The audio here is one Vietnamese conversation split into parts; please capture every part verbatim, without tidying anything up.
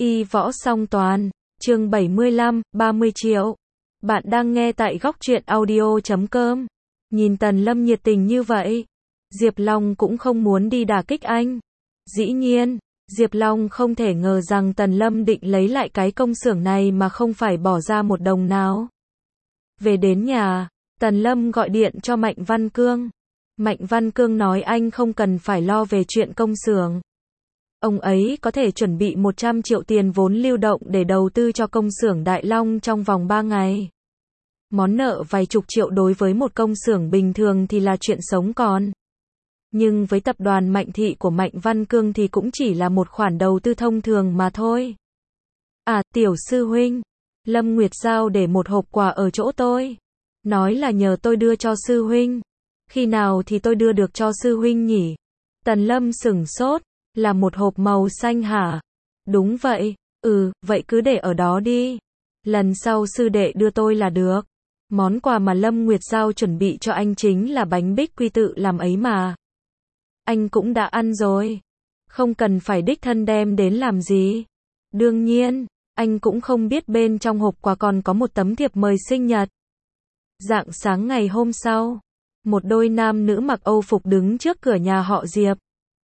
Y võ song toàn, chương bảy mươi lăm, ba mươi triệu. Bạn đang nghe tại góc truyện audio chấm com. Nhìn Tần Lâm nhiệt tình như vậy, Diệp Long cũng không muốn đi đả kích anh. Dĩ nhiên, Diệp Long không thể ngờ rằng Tần Lâm định lấy lại cái công xưởng này mà không phải bỏ ra một đồng nào. Về đến nhà, Tần Lâm gọi điện cho Mạnh Văn Cương. Mạnh Văn Cương nói anh không cần phải lo về chuyện công xưởng. Ông ấy có thể chuẩn bị một trăm triệu tiền vốn lưu động để đầu tư cho công xưởng Đại Long trong vòng ba ngày. Món nợ vài chục triệu đối với một công xưởng bình thường thì là chuyện sống còn. Nhưng với tập đoàn Mạnh Thị của Mạnh Văn Cương thì cũng chỉ là một khoản đầu tư thông thường mà thôi. À, tiểu sư huynh, Lâm Nguyệt giao để một hộp quà ở chỗ tôi. Nói là nhờ tôi đưa cho sư huynh. Khi nào thì tôi đưa được cho sư huynh nhỉ? Tần Lâm sửng sốt. Là một hộp màu xanh hả? Đúng vậy. Ừ, vậy cứ để ở đó đi. Lần sau sư đệ đưa tôi là được. Món quà mà Lâm Nguyệt giao chuẩn bị cho anh chính là bánh bích quy tự làm ấy mà. Anh cũng đã ăn rồi. Không cần phải đích thân đem đến làm gì. Đương nhiên, anh cũng không biết bên trong hộp quà còn có một tấm thiệp mời sinh nhật. Rạng sáng ngày hôm sau, một đôi nam nữ mặc Âu phục đứng trước cửa nhà họ Diệp.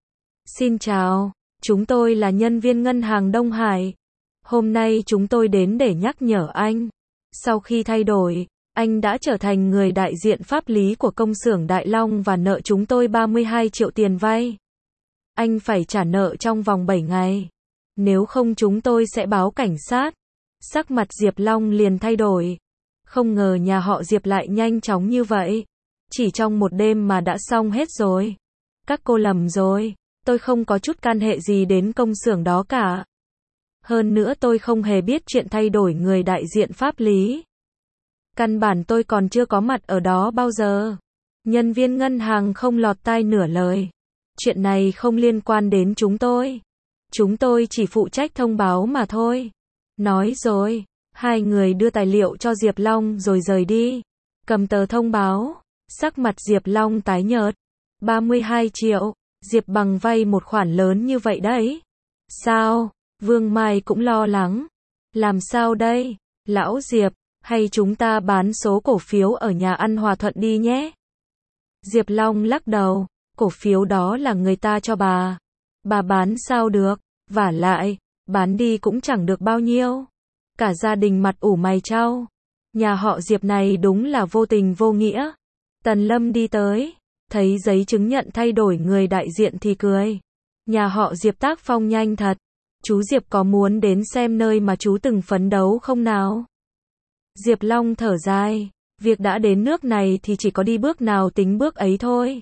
Xin chào, chúng tôi là nhân viên ngân hàng Đông Hải. Hôm nay chúng tôi đến để nhắc nhở anh. Sau khi thay đổi, anh đã trở thành người đại diện pháp lý của công xưởng Đại Long và nợ chúng tôi ba mươi hai triệu tiền vay. Anh phải trả nợ trong vòng bảy ngày. Nếu không chúng tôi sẽ báo cảnh sát. Sắc mặt Diệp Long liền thay đổi. Không ngờ nhà họ Diệp lại nhanh chóng như vậy. Chỉ trong một đêm mà đã xong hết rồi. Các cô lầm rồi. Tôi không có chút can hệ gì đến công xưởng đó cả. Hơn nữa tôi không hề biết chuyện thay đổi người đại diện pháp lý. Căn bản tôi còn chưa có mặt ở đó bao giờ. Nhân viên ngân hàng không lọt tai nửa lời. Chuyện này không liên quan đến chúng tôi. Chúng tôi chỉ phụ trách thông báo mà thôi. Nói rồi, hai người đưa tài liệu cho Diệp Long rồi rời đi. Cầm tờ thông báo, sắc mặt Diệp Long tái nhợt. ba mươi hai triệu. Diệp Bằng vay một khoản lớn như vậy đấy. Sao? Vương Mai cũng lo lắng. Làm sao đây? Lão Diệp, hay chúng ta bán số cổ phiếu ở nhà ăn Hòa Thuận đi nhé? Diệp Long lắc đầu. Cổ phiếu đó là người ta cho bà. Bà bán sao được? Vả lại, bán đi cũng chẳng được bao nhiêu. Cả gia đình mặt ủ mày chau. Nhà họ Diệp này đúng là vô tình vô nghĩa. Tần Lâm đi tới. Thấy giấy chứng nhận thay đổi người đại diện thì cười. Nhà họ Diệp tác phong nhanh thật. Chú Diệp có muốn đến xem nơi mà chú từng phấn đấu không nào? Diệp Long thở dài. Việc đã đến nước này thì chỉ có đi bước nào tính bước ấy thôi.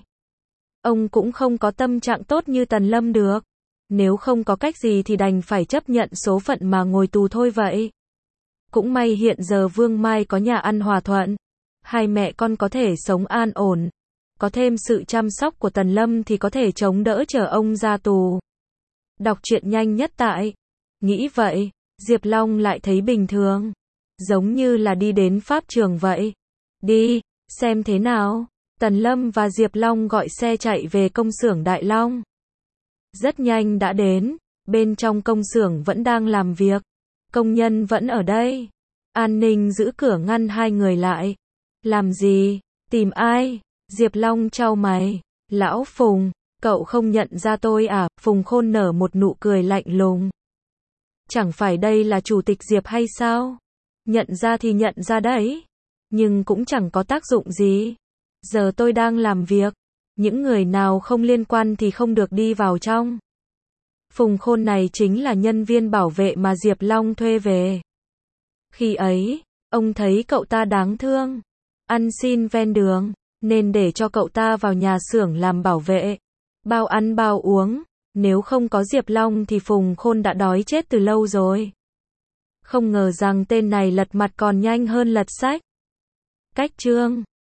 Ông cũng không có tâm trạng tốt như Tần Lâm được. Nếu không có cách gì thì đành phải chấp nhận số phận mà ngồi tù thôi vậy. Cũng may hiện giờ Vương Mai có nhà ăn Hòa Thuận. Hai mẹ con có thể sống an ổn. Có thêm sự chăm sóc của Tần Lâm thì có thể chống đỡ chờ ông ra tù. Đọc truyện nhanh nhất tại. Nghĩ vậy, Diệp Long lại thấy bình thường. Giống như là đi đến pháp trường vậy. Đi, xem thế nào. Tần Lâm và Diệp Long gọi xe chạy về công xưởng Đại Long. Rất nhanh đã đến. Bên trong công xưởng vẫn đang làm việc. Công nhân vẫn ở đây. An ninh giữ cửa ngăn hai người lại. Làm gì? Tìm ai? Diệp Long chau mày. Lão Phùng, cậu không nhận ra tôi à? Phùng Khôn nở một nụ cười lạnh lùng. Chẳng phải đây là chủ tịch Diệp hay sao? Nhận ra thì nhận ra đấy. Nhưng cũng chẳng có tác dụng gì. Giờ tôi đang làm việc. Những người nào không liên quan thì không được đi vào trong. Phùng Khôn này chính là nhân viên bảo vệ mà Diệp Long thuê về. Khi ấy, ông thấy cậu ta đáng thương. Ăn xin ven đường. Nên để cho cậu ta vào nhà xưởng làm bảo vệ. Bao ăn bao uống. Nếu không có Diệp Long thì Phùng Khôn đã đói chết từ lâu rồi. Không ngờ rằng tên này lật mặt còn nhanh hơn lật sách. Cách chương